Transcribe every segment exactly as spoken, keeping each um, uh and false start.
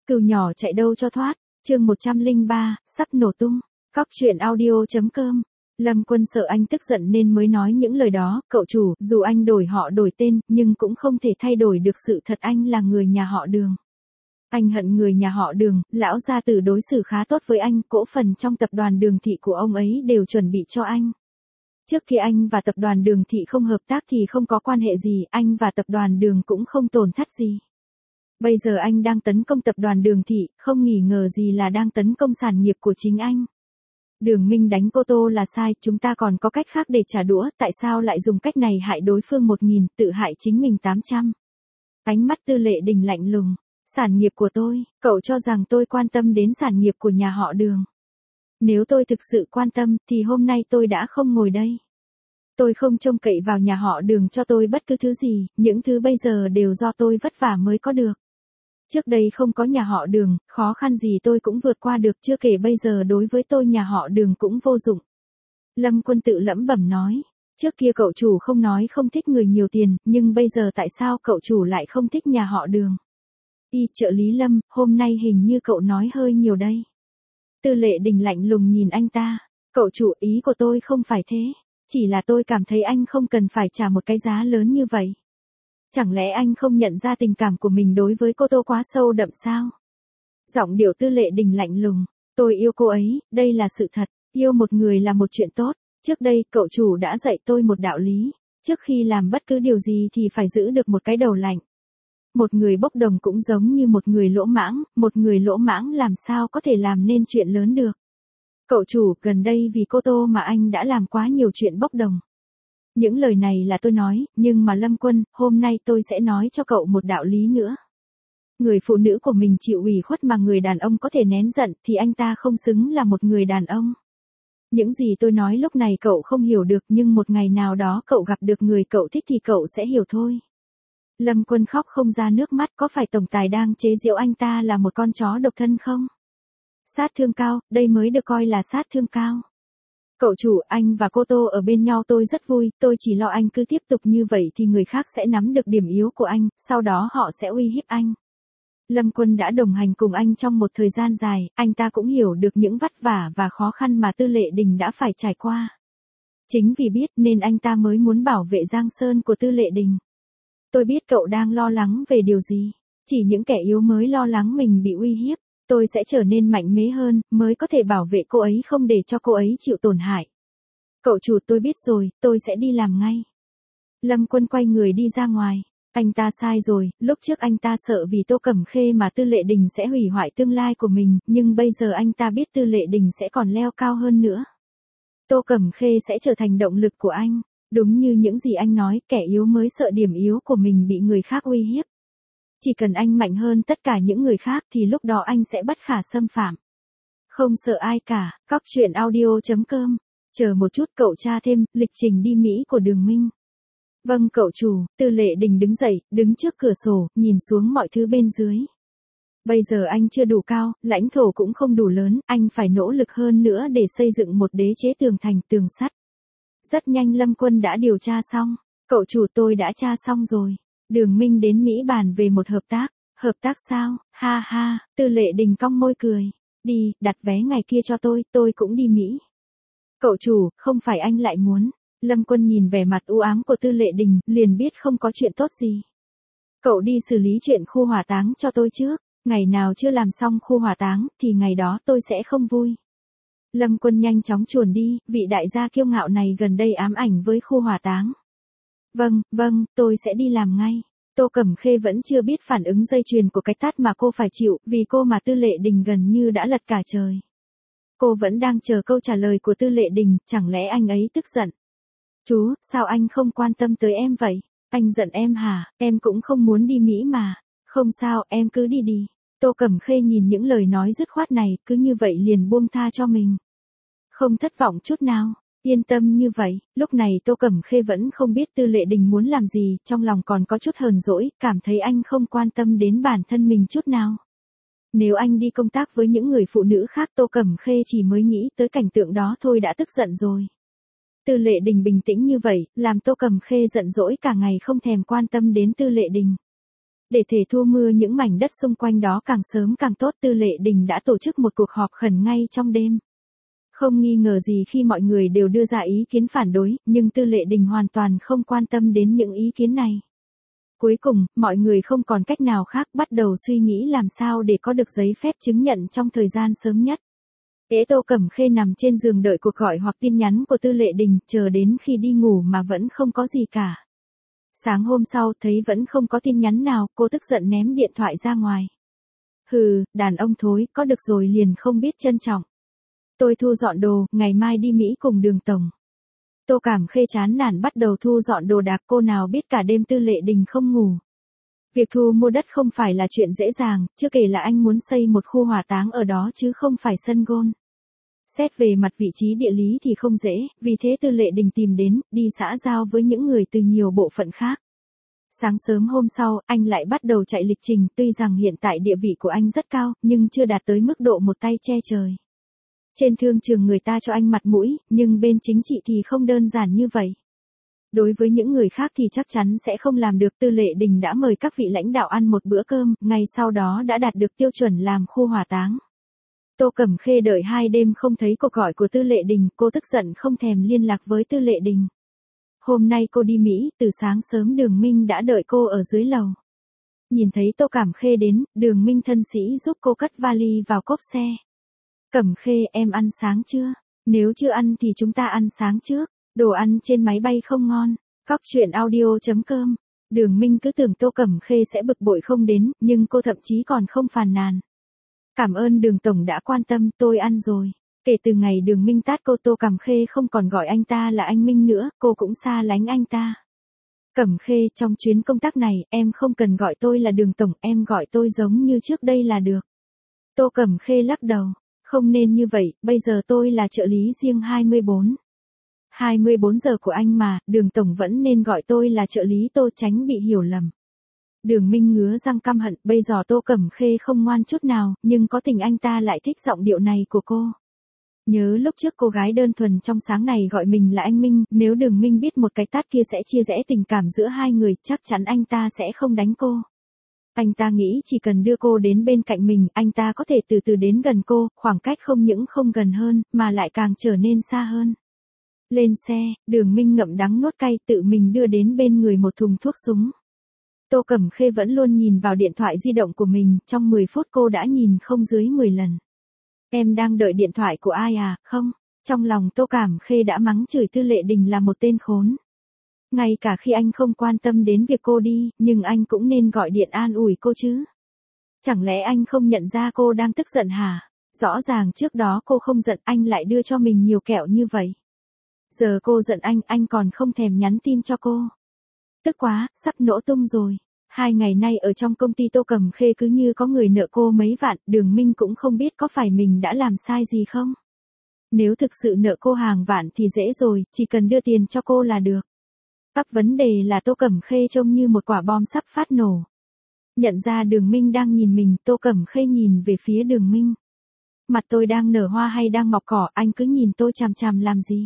Cừu nhỏ chạy đâu cho thoát, chương một trăm lẻ ba, sắp nổ tung. Cóc truyện audio.com. Lâm Quân sợ anh tức giận nên mới nói những lời đó, cậu chủ, dù anh đổi họ đổi tên, nhưng cũng không thể thay đổi được sự thật anh là người nhà họ Đường. Anh hận người nhà họ Đường, lão gia tử đối xử khá tốt với anh, cổ phần trong tập đoàn Đường Thị của ông ấy đều chuẩn bị cho anh. Trước khi anh và tập đoàn Đường Thị không hợp tác thì không có quan hệ gì, anh và tập đoàn Đường cũng không tổn thất gì. Bây giờ anh đang tấn công tập đoàn Đường Thị, không nghi ngờ gì là đang tấn công sản nghiệp của chính anh. Đường Minh đánh cô Tô là sai, chúng ta còn có cách khác để trả đũa, tại sao lại dùng cách này hại đối phương một nghìn, tự hại chính mình tám trăm. Ánh mắt Tư Lệ Đình lạnh lùng, sản nghiệp của tôi, cậu cho rằng tôi quan tâm đến sản nghiệp của nhà họ Đường. Nếu tôi thực sự quan tâm, thì hôm nay tôi đã không ngồi đây. Tôi không trông cậy vào nhà họ Đường cho tôi bất cứ thứ gì, những thứ bây giờ đều do tôi vất vả mới có được. Trước đây không có nhà họ Đường, khó khăn gì tôi cũng vượt qua được, chưa kể bây giờ đối với tôi nhà họ Đường cũng vô dụng. Lâm Quân tự lẩm bẩm nói, trước kia cậu chủ không nói không thích người nhiều tiền, nhưng bây giờ tại sao cậu chủ lại không thích nhà họ Đường? Y trợ lý Lâm, hôm nay hình như cậu nói hơi nhiều đây. Tư Lệ Đình lạnh lùng nhìn anh ta, cậu chủ, ý của tôi không phải thế, chỉ là tôi cảm thấy anh không cần phải trả một cái giá lớn như vậy. Chẳng lẽ anh không nhận ra tình cảm của mình đối với cô Tô quá sâu đậm sao? Giọng điệu Tư Lệ Đình lạnh lùng, tôi yêu cô ấy, đây là sự thật, yêu một người là một chuyện tốt, trước đây cậu chủ đã dạy tôi một đạo lý, trước khi làm bất cứ điều gì thì phải giữ được một cái đầu lạnh. Một người bốc đồng cũng giống như một người lỗ mãng, một người lỗ mãng làm sao có thể làm nên chuyện lớn được. Cậu chủ, gần đây vì cô Tô mà anh đã làm quá nhiều chuyện bốc đồng. Những lời này là tôi nói, nhưng mà Lâm Quân, hôm nay tôi sẽ nói cho cậu một đạo lý nữa. Người phụ nữ của mình chịu ủy khuất mà người đàn ông có thể nén giận thì anh ta không xứng là một người đàn ông. Những gì tôi nói lúc này cậu không hiểu được, nhưng một ngày nào đó cậu gặp được người cậu thích thì cậu sẽ hiểu thôi. Lâm Quân khóc không ra nước mắt, có phải tổng tài đang chế giễu anh ta là một con chó độc thân không? Sát thương cao, đây mới được coi là sát thương cao. Cậu chủ, anh và cô Tô ở bên nhau tôi rất vui, tôi chỉ lo anh cứ tiếp tục như vậy thì người khác sẽ nắm được điểm yếu của anh, sau đó họ sẽ uy hiếp anh. Lâm Quân đã đồng hành cùng anh trong một thời gian dài, anh ta cũng hiểu được những vất vả và khó khăn mà Tư Lệ Đình đã phải trải qua. Chính vì biết nên anh ta mới muốn bảo vệ Giang Sơn của Tư Lệ Đình. Tôi biết cậu đang lo lắng về điều gì, chỉ những kẻ yếu mới lo lắng mình bị uy hiếp. Tôi sẽ trở nên mạnh mẽ hơn, mới có thể bảo vệ cô ấy không để cho cô ấy chịu tổn hại. Cậu chủ, tôi biết rồi, tôi sẽ đi làm ngay. Lâm Quân quay người đi ra ngoài. Anh ta sai rồi, lúc trước anh ta sợ vì Tô Cẩm Khê mà Tư Lệ Đình sẽ hủy hoại tương lai của mình, nhưng bây giờ anh ta biết Tư Lệ Đình sẽ còn leo cao hơn nữa. Tô Cẩm Khê sẽ trở thành động lực của anh. Đúng như những gì anh nói, kẻ yếu mới sợ điểm yếu của mình bị người khác uy hiếp. Chỉ cần anh mạnh hơn tất cả những người khác thì lúc đó anh sẽ bất khả xâm phạm. Không sợ ai cả, cóc truyện audio.com. Chờ một chút, cậu tra thêm, lịch trình đi Mỹ của Đường Minh. Vâng cậu chủ, Tư Lệ Đình đứng dậy, đứng trước cửa sổ, nhìn xuống mọi thứ bên dưới. Bây giờ anh chưa đủ cao, lãnh thổ cũng không đủ lớn, anh phải nỗ lực hơn nữa để xây dựng một đế chế tường thành, tường sắt. Rất nhanh Lâm Quân đã điều tra xong. Cậu chủ, tôi đã tra xong rồi. Đường Minh đến Mỹ bàn về một hợp tác. Hợp tác sao? Ha ha, Tư Lệ Đình cong môi cười. Đi, đặt vé ngày kia cho tôi, tôi cũng đi Mỹ. Cậu chủ, không phải anh lại muốn. Lâm Quân nhìn vẻ mặt u ám của Tư Lệ Đình, liền biết không có chuyện tốt gì. Cậu đi xử lý chuyện khu hỏa táng cho tôi trước. Ngày nào chưa làm xong khu hỏa táng, thì ngày đó tôi sẽ không vui. Lâm Quân nhanh chóng chuồn đi, vị đại gia kiêu ngạo này gần đây ám ảnh với khu hỏa táng. Vâng, vâng, tôi sẽ đi làm ngay. Tô Cẩm Khê vẫn chưa biết phản ứng dây chuyền của cái tát mà cô phải chịu, vì cô mà Tư Lệ Đình gần như đã lật cả trời. Cô vẫn đang chờ câu trả lời của Tư Lệ Đình, chẳng lẽ anh ấy tức giận? Chú, sao anh không quan tâm tới em vậy? Anh giận em hả? Em cũng không muốn đi Mỹ mà. Không sao, em cứ đi đi. Tô Cẩm Khê nhìn những lời nói dứt khoát này, cứ như vậy liền buông tha cho mình. Không thất vọng chút nào, yên tâm như vậy. Lúc này Tô Cẩm Khê vẫn không biết Tư Lệ Đình muốn làm gì, trong lòng còn có chút hờn dỗi, cảm thấy anh không quan tâm đến bản thân mình chút nào. Nếu anh đi công tác với những người phụ nữ khác, Tô Cẩm Khê chỉ mới nghĩ tới cảnh tượng đó thôi đã tức giận rồi. Tư Lệ Đình bình tĩnh như vậy, làm Tô Cẩm Khê giận dỗi cả ngày không thèm quan tâm đến Tư Lệ Đình. Để thể thu mưa những mảnh đất xung quanh đó càng sớm càng tốt, Tư Lệ Đình đã tổ chức một cuộc họp khẩn ngay trong đêm. Không nghi ngờ gì khi mọi người đều đưa ra ý kiến phản đối, nhưng Tư Lệ Đình hoàn toàn không quan tâm đến những ý kiến này. Cuối cùng, mọi người không còn cách nào khác, bắt đầu suy nghĩ làm sao để có được giấy phép chứng nhận trong thời gian sớm nhất. Ế Tô Cẩm Khê nằm trên giường đợi cuộc gọi hoặc tin nhắn của Tư Lệ Đình, chờ đến khi đi ngủ mà vẫn không có gì cả. Sáng hôm sau thấy vẫn không có tin nhắn nào, cô tức giận ném điện thoại ra ngoài. Hừ, đàn ông thối, có được rồi liền không biết trân trọng. Tôi thu dọn đồ, ngày mai đi Mỹ cùng Đường Tổng. Tô Cẩm Khê chán nản bắt đầu thu dọn đồ đạc, cô nào biết cả đêm Tư Lệ Đình không ngủ. Việc thu mua đất không phải là chuyện dễ dàng, chưa kể là anh muốn xây một khu hỏa táng ở đó chứ không phải sân golf. Xét về mặt vị trí địa lý thì không dễ, vì thế Tư Lệ Đình tìm đến, đi xã giao với những người từ nhiều bộ phận khác. Sáng sớm hôm sau, anh lại bắt đầu chạy lịch trình, tuy rằng hiện tại địa vị của anh rất cao, nhưng chưa đạt tới mức độ một tay che trời. Trên thương trường người ta cho anh mặt mũi, nhưng bên chính trị thì không đơn giản như vậy. Đối với những người khác thì chắc chắn sẽ không làm được. Tư Lệ Đình đã mời các vị lãnh đạo ăn một bữa cơm, ngay sau đó đã đạt được tiêu chuẩn làm khu hỏa táng. Tô Cẩm Khê đợi hai đêm không thấy cuộc gọi của Tư Lệ Đình, cô tức giận không thèm liên lạc với Tư Lệ Đình. Hôm nay cô đi Mỹ, từ sáng sớm Đường Minh đã đợi cô ở dưới lầu. Nhìn thấy Tô Cẩm Khê đến, Đường Minh thân sĩ giúp cô cất vali vào cốp xe. Cẩm Khê, em ăn sáng chưa? Nếu chưa ăn thì chúng ta ăn sáng trước. Đồ ăn trên máy bay không ngon. Cóc truyện audio chấm com. Đường Minh cứ tưởng Tô Cẩm Khê sẽ bực bội không đến, nhưng cô thậm chí còn không phàn nàn. Cảm ơn Đường Tổng đã quan tâm, tôi ăn rồi. Kể từ ngày Đường Minh tát cô, Tô Cẩm Khê không còn gọi anh ta là anh Minh nữa, cô cũng xa lánh anh ta. Cẩm Khê, trong chuyến công tác này, em không cần gọi tôi là Đường Tổng, em gọi tôi giống như trước đây là được. Tô Cẩm Khê lắc đầu. Không nên như vậy, bây giờ tôi là trợ lý riêng hai mươi bốn. hai mươi bốn giờ của anh mà, Đường Tổng vẫn nên gọi tôi là trợ lý Tô, tránh bị hiểu lầm. Đường Minh ngứa răng căm hận, bây giờ Tô Cẩm Khê không ngoan chút nào, nhưng có tình anh ta lại thích giọng điệu này của cô. Nhớ lúc trước cô gái đơn thuần trong sáng này gọi mình là anh Minh, nếu Đường Minh biết một cái tát kia sẽ chia rẽ tình cảm giữa hai người, chắc chắn anh ta sẽ không đánh cô. Anh ta nghĩ chỉ cần đưa cô đến bên cạnh mình, anh ta có thể từ từ đến gần cô, khoảng cách không những không gần hơn, mà lại càng trở nên xa hơn. Lên xe, Đường Minh ngậm đắng nuốt cay, tự mình đưa đến bên người một thùng thuốc súng. Tô Cẩm Khê vẫn luôn nhìn vào điện thoại di động của mình, trong mười phút cô đã nhìn không dưới mười lần. Em đang đợi điện thoại của ai à, không? Trong lòng Tô Cẩm Khê đã mắng chửi Tư Lệ Đình là một tên khốn. Ngay cả khi anh không quan tâm đến việc cô đi, nhưng anh cũng nên gọi điện an ủi cô chứ. Chẳng lẽ anh không nhận ra cô đang tức giận hả? Rõ ràng trước đó cô không giận, anh lại đưa cho mình nhiều kẹo như vậy. Giờ cô giận anh, anh còn không thèm nhắn tin cho cô. Tức quá, sắp nổ tung rồi. Hai ngày nay ở trong công ty Tô Cẩm Khê cứ như có người nợ cô mấy vạn, Đường Minh cũng không biết có phải mình đã làm sai gì không. Nếu thực sự nợ cô hàng vạn thì dễ rồi, chỉ cần đưa tiền cho cô là được. Các vấn đề là Tô Cẩm Khê trông như một quả bom sắp phát nổ. Nhận ra Đường Minh đang nhìn mình, Tô Cẩm Khê nhìn về phía Đường Minh. Mặt tôi đang nở hoa hay đang mọc cỏ, anh cứ nhìn tôi chằm chằm làm gì?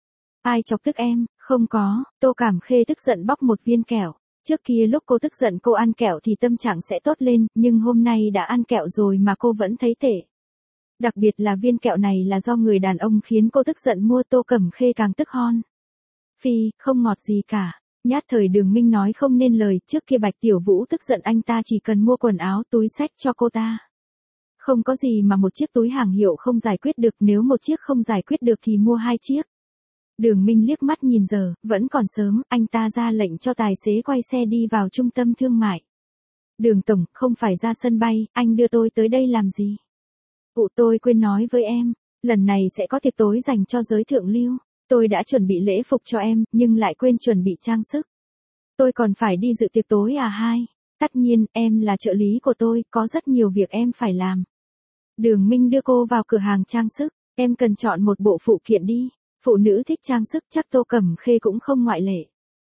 Ai chọc tức em? Không có. Tô Cẩm Khê tức giận bóc một viên kẹo. Trước kia lúc cô tức giận cô ăn kẹo thì tâm trạng sẽ tốt lên, nhưng hôm nay đã ăn kẹo rồi mà cô vẫn thấy tệ. Đặc biệt là viên kẹo này là do người đàn ông khiến cô tức giận mua. Tô Cẩm Khê càng tức hon. Phi, không ngọt gì cả. Nhát thời Đường Minh nói không nên lời, trước kia Bạch Tiểu Vũ tức giận anh ta chỉ cần mua quần áo, túi xách cho cô ta. Không có gì mà một chiếc túi hàng hiệu không giải quyết được, nếu một chiếc không giải quyết được thì mua hai chiếc. Đường Minh liếc mắt nhìn giờ, vẫn còn sớm, anh ta ra lệnh cho tài xế quay xe đi vào trung tâm thương mại. Đường Tổng, không phải ra sân bay, anh đưa tôi tới đây làm gì? Phụ tôi quên nói với em, lần này sẽ có tiệc tối dành cho giới thượng lưu. Tôi đã chuẩn bị lễ phục cho em, nhưng lại quên chuẩn bị trang sức. Tôi còn phải đi dự tiệc tối à hai? Tất nhiên, em là trợ lý của tôi, có rất nhiều việc em phải làm. Đường Minh đưa cô vào cửa hàng trang sức, em cần chọn một bộ phụ kiện đi. Phụ nữ thích trang sức, chắc Tô Cẩm Khê cũng không ngoại lệ.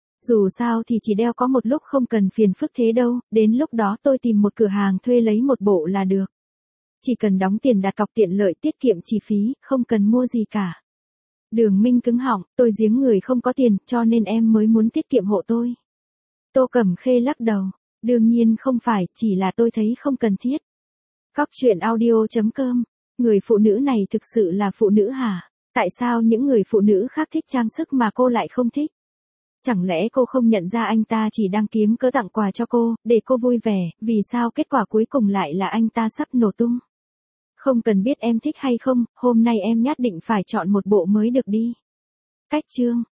Dù sao thì chỉ đeo có một lúc, không cần phiền phức thế đâu, đến lúc đó tôi tìm một cửa hàng thuê lấy một bộ là được. Chỉ cần đóng tiền đặt cọc tiện lợi, tiết kiệm chi phí, không cần mua gì cả. Đường Minh cứng họng, tôi giếng người không có tiền, cho nên em mới muốn tiết kiệm hộ tôi. Tô Cẩm Khê lắc đầu, Đương nhiên không phải, chỉ là tôi thấy không cần thiết. Cóc truyện audio chấm com. Người phụ nữ này thực sự là phụ nữ hả? Tại sao những người phụ nữ khác thích trang sức mà cô lại không thích? Chẳng lẽ cô không nhận ra anh ta chỉ đang kiếm cớ tặng quà cho cô, để cô vui vẻ, vì sao kết quả cuối cùng lại là anh ta sắp nổ tung? Không cần biết em thích hay không, hôm nay em nhất định phải chọn một bộ mới được đi. Cách chương